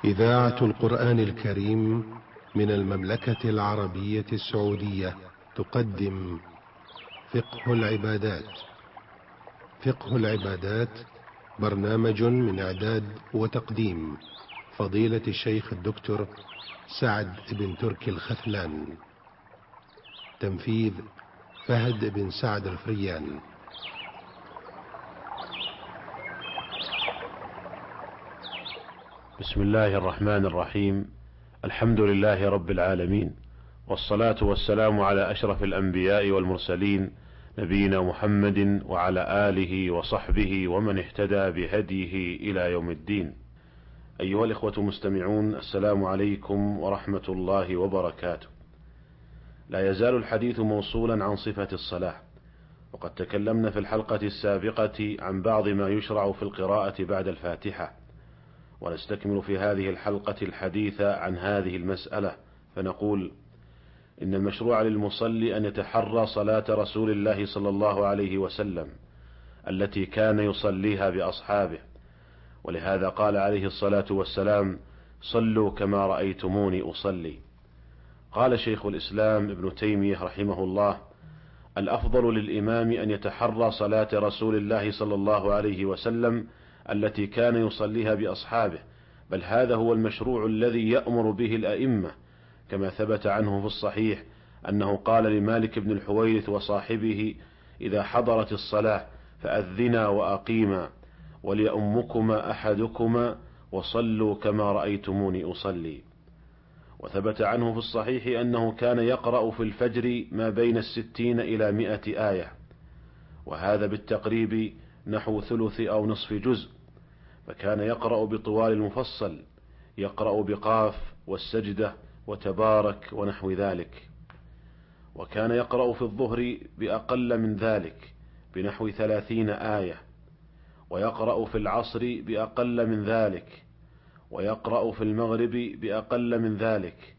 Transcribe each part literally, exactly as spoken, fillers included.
إذاعة القرآن الكريم من المملكة العربية السعودية تقدم فقه العبادات. فقه العبادات برنامج من إعداد وتقديم فضيلة الشيخ الدكتور سعد بن تركي الخثلان. تنفيذ فهد بن سعد الفريان. بسم الله الرحمن الرحيم. الحمد لله رب العالمين، والصلاة والسلام على أشرف الأنبياء والمرسلين، نبينا محمد وعلى آله وصحبه ومن اهتدى بهديه إلى يوم الدين. أيها الإخوة المستمعون، السلام عليكم ورحمة الله وبركاته. لا يزال الحديث موصولا عن صفة الصلاة، وقد تكلمنا في الحلقة السابقة عن بعض ما يشرع في القراءة بعد الفاتحة، ونستكمل في هذه الحلقة الحديث عن هذه المسألة، فنقول إن المشروع للمصلي أن يتحرى صلاة رسول الله صلى الله عليه وسلم التي كان يصليها بأصحابه، ولهذا قال عليه الصلاة والسلام: صلوا كما رأيتموني أصلي. قال شيخ الإسلام ابن تيمية رحمه الله: الأفضل للإمام أن يتحرى صلاة رسول الله صلى الله عليه وسلم التي كان يصليها بأصحابه، بل هذا هو المشروع الذي يأمر به الأئمة، كما ثبت عنه في الصحيح أنه قال لمالك بن الحويرث وصاحبه: إذا حضرت الصلاة فأذنا وأقيما، وليؤمكما أحدكما، وصلوا كما رأيتموني أصلي. وثبت عنه في الصحيح أنه كان يقرأ في الفجر ما بين الستين إلى مئة آية، وهذا بالتقريب نحو ثلث أو نصف جزء، فكان يقرأ بطوال المفصل، يقرأ بقاف والسجدة وتبارك ونحو ذلك. وكان يقرأ في الظهر بأقل من ذلك بنحو ثلاثين آية، ويقرأ في العصر بأقل من ذلك، ويقرأ في المغرب بأقل من ذلك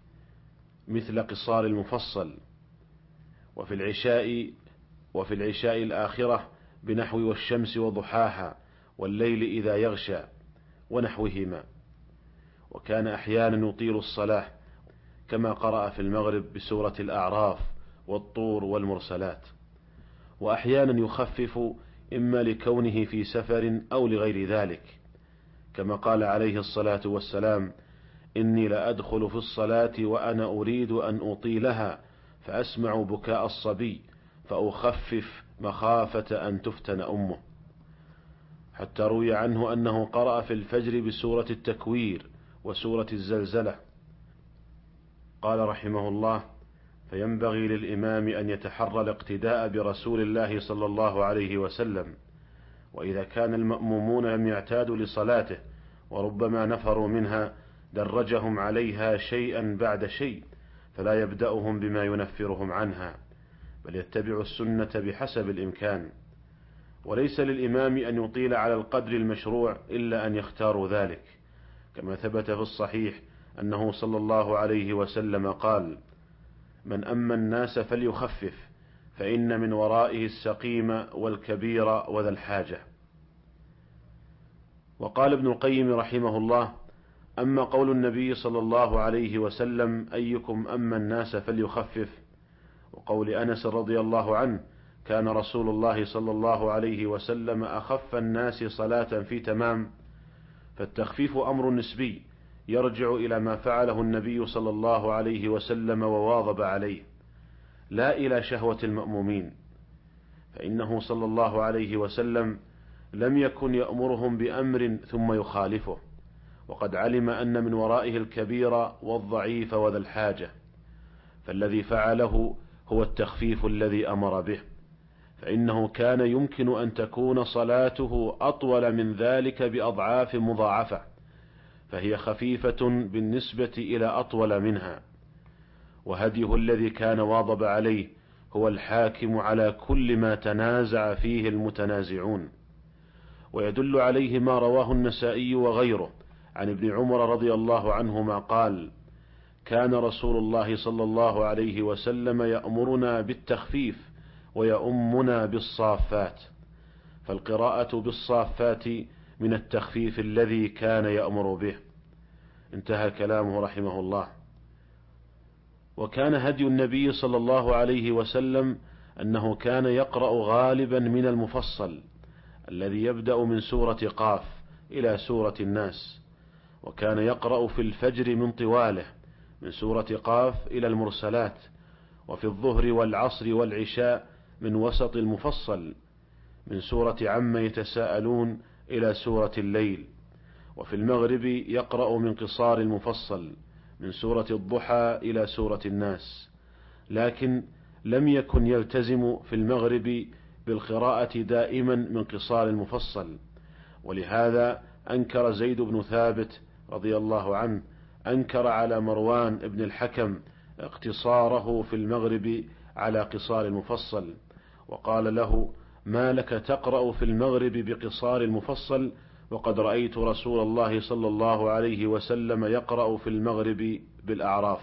مثل قصار المفصل، وفي العشاء وفي العشاء الآخرة بنحو والشمس وضحاها والليل إذا يغشى ونحوهما. وكان أحيانا يطيل الصلاة كما قرأ في المغرب بسورة الأعراف والطور والمرسلات، وأحيانا يخفف إما لكونه في سفر أو لغير ذلك، كما قال عليه الصلاة والسلام: إني لأدخل في الصلاة وأنا أريد أن أطيلها فأسمع بكاء الصبي فأخفف مخافة أن تفتن أمه. حتى روي عنه أنه قرأ في الفجر بسورة التكوير وسورة الزلزلة. قال رحمه الله: فينبغي للإمام أن يتحرى الاقتداء برسول الله صلى الله عليه وسلم، وإذا كان المأمومون لم يعتادوا لصلاته وربما نفروا منها درجهم عليها شيئا بعد شيء، فلا يبدأهم بما ينفرهم عنها، بل يتبع السنة بحسب الإمكان. وليس للإمام أن يطيل على القدر المشروع إلا أن يختاروا ذلك، كما ثبت في الصحيح أنه صلى الله عليه وسلم قال: من أما الناس فليخفف، فإن من ورائه السقيم والكبير وذا الحاجة. وقال ابن القيم رحمه الله: أما قول النبي صلى الله عليه وسلم: أيكم أما الناس فليخفف، وقول أنس رضي الله عنه: كان رسول الله صلى الله عليه وسلم أخف الناس صلاة في تمام، فالتخفيف أمر نسبي يرجع إلى ما فعله النبي صلى الله عليه وسلم وواظب عليه، لا إلى شهوة المأمومين، فإنه صلى الله عليه وسلم لم يكن يأمرهم بأمر ثم يخالفه، وقد علم أن من ورائه الكبير والضعيف وذا الحاجة، فالذي فعله هو التخفيف الذي أمر به، فإنه كان يمكن أن تكون صلاته أطول من ذلك بأضعاف مضاعفة، فهي خفيفة بالنسبة إلى أطول منها. وهديه الذي كان واظب عليه هو الحاكم على كل ما تنازع فيه المتنازعون. ويدل عليه ما رواه النسائي وغيره عن ابن عمر رضي الله عنهما قال: كان رسول الله صلى الله عليه وسلم يأمرنا بالتخفيف ويؤمنا بالصافات، فالقراءة بالصافات من التخفيف الذي كان يأمر به. انتهى كلامه رحمه الله. وكان هدي النبي صلى الله عليه وسلم أنه كان يقرأ غالبا من المفصل الذي يبدأ من سورة قاف إلى سورة الناس، وكان يقرأ في الفجر من طواله من سورة قاف إلى المرسلات، وفي الظهر والعصر والعشاء من وسط المفصل من سورة عما يتساءلون إلى سورة الليل، وفي المغرب يقرأ من قصار المفصل من سورة الضحى إلى سورة الناس، لكن لم يكن يلتزم في المغرب بالقراءة دائما من قصار المفصل، ولهذا أنكر زيد بن ثابت رضي الله عنه أنكر على مروان بن الحكم اقتصاره في المغرب على قصار المفصل، وقال له: ما لك تقرأ في المغرب بقصار المفصل وقد رأيت رسول الله صلى الله عليه وسلم يقرأ في المغرب بالأعراف.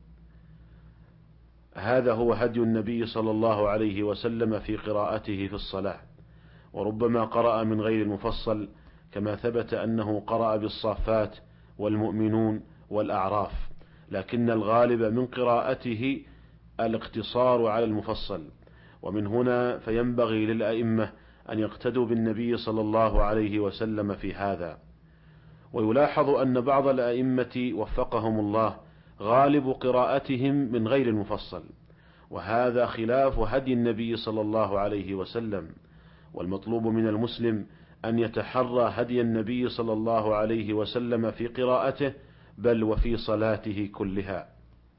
هذا هو هدي النبي صلى الله عليه وسلم في قراءته في الصلاة، وربما قرأ من غير المفصل كما ثبت أنه قرأ بالصافات والمؤمنون والأعراف، لكن الغالب من قراءته الاقتصار على المفصل. ومن هنا فينبغي للأئمة أن يقتدوا بالنبي صلى الله عليه وسلم في هذا. ويلاحظ أن بعض الأئمة وفقهم الله غالب قراءتهم من غير المفصل، وهذا خلاف هدي النبي صلى الله عليه وسلم، والمطلوب من المسلم أن يتحرى هدي النبي صلى الله عليه وسلم في قراءته بل وفي صلاته كلها.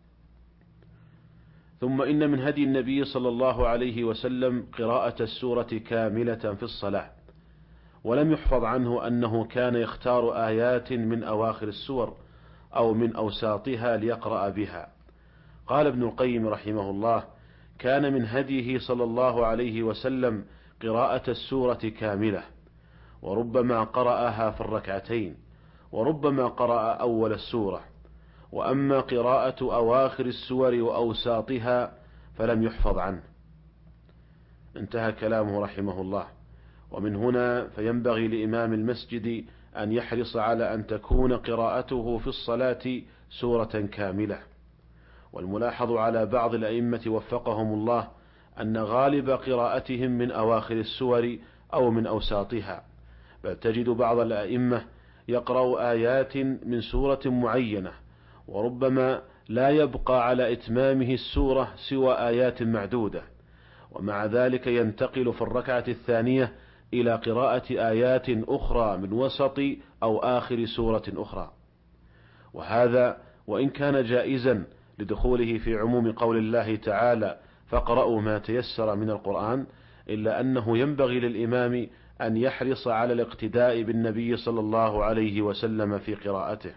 ثم إن من هدي النبي صلى الله عليه وسلم قراءة السورة كاملة في الصلاة، ولم يحفظ عنه أنه كان يختار آيات من أواخر السور أو من أوساطها ليقرأ بها. قال ابن القيم رحمه الله: كان من هديه صلى الله عليه وسلم قراءة السورة كاملة، وربما قرأها في الركعتين، وربما قرأ أول السورة، وأما قراءة أواخر السور وأوساطها فلم يحفظ عنه. انتهى كلامه رحمه الله. ومن هنا فينبغي لإمام المسجد أن يحرص على أن تكون قراءته في الصلاة سورة كاملة. والملاحظ على بعض الأئمة وفقهم الله أن غالب قراءتهم من أواخر السور أو من أوساطها، بل تجد بعض الأئمة يقرأ آيات من سورة معينة، وربما لا يبقى على إتمامه السورة سوى آيات معدودة، ومع ذلك ينتقل في الركعة الثانية إلى قراءة آيات أخرى من وسط أو آخر سورة أخرى. وهذا وإن كان جائزا لدخوله في عموم قول الله تعالى: فاقرأوا ما تيسر من القرآن، إلا أنه ينبغي للإمام أن يحرص على الاقتداء بالنبي صلى الله عليه وسلم في قراءته.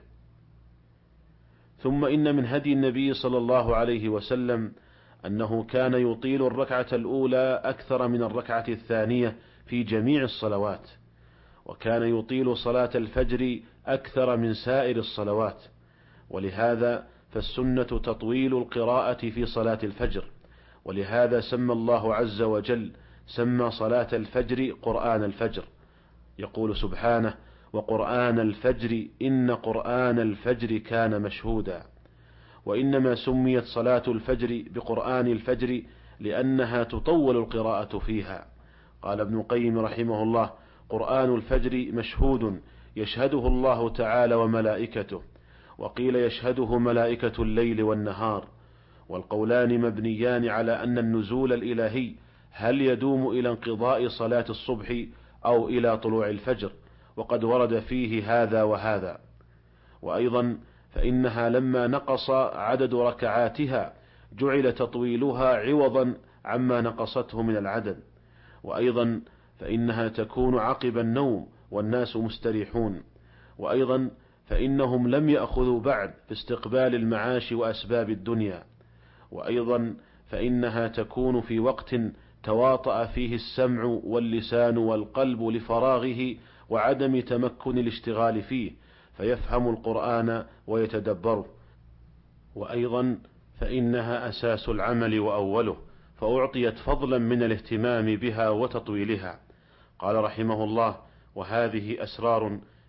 ثم إن من هدي النبي صلى الله عليه وسلم أنه كان يطيل الركعة الأولى أكثر من الركعة الثانية في جميع الصلوات، وكان يطيل صلاة الفجر أكثر من سائر الصلوات، ولهذا فالسنة تطويل القراءة في صلاة الفجر، ولهذا سمى الله عز وجل سمى صلاة الفجر قرآن الفجر، يقول سبحانه: وقرآن الفجر إن قرآن الفجر كان مشهودا. وإنما سميت صلاة الفجر بقرآن الفجر لأنها تطول القراءة فيها. قال ابن القيم رحمه الله: قرآن الفجر مشهود يشهده الله تعالى وملائكته، وقيل يشهده ملائكة الليل والنهار، والقولان مبنيان على أن النزول الإلهي هل يدوم إلى انقضاء صلاة الصبح أو إلى طلوع الفجر، وقد ورد فيه هذا وهذا. وأيضا فإنها لما نقص عدد ركعاتها جعل تطويلها عوضا عما نقصته من العدد. وأيضا فإنها تكون عقب النوم والناس مستريحون. وأيضا فإنهم لم يأخذوا بعد في استقبال المعاش وأسباب الدنيا. وأيضا فإنها تكون في وقت تواطأ فيه السمع واللسان والقلب لفراغه وعدم تمكن الاشتغال فيه، فيفهم القرآن ويتدبره. وأيضا فإنها أساس العمل وأوله، فأعطيت فضلا من الاهتمام بها وتطويلها. قال رحمه الله: وهذه أسرار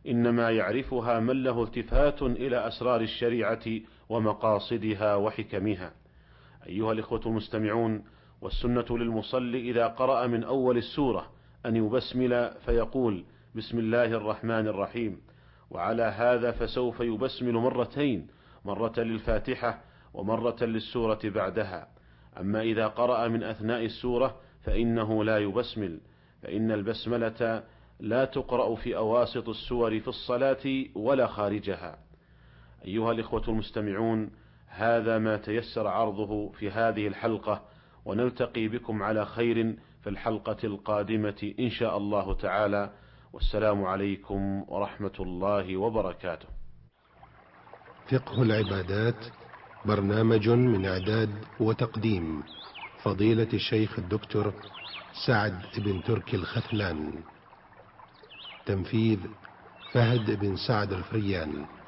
إنما يعرفها من له التفات إلى أسرار الشريعة ومقاصدها وحكمها. أيها الإخوة المستمعون، والسنة للمصلي إذا قرأ من أول السورة أن يبسمل فيقول بسم الله الرحمن الرحيم، وعلى هذا فسوف يبسمل مرتين، مرة للفاتحة ومرة للسورة بعدها. أما إذا قرأ من أثناء السورة فإنه لا يبسمل، فإن البسملة لا تقرأ في أواسط السور في الصلاة ولا خارجها. أيها الإخوة المستمعون، هذا ما تيسر عرضه في هذه الحلقة، ونلتقي بكم على خير في الحلقة القادمة إن شاء الله تعالى، والسلام عليكم ورحمة الله وبركاته. فقه العبادات برنامج من إعداد وتقديم فضيلة الشيخ الدكتور سعد بن تركي الخثلان. تنفيذ فهد بن سعد الفريان.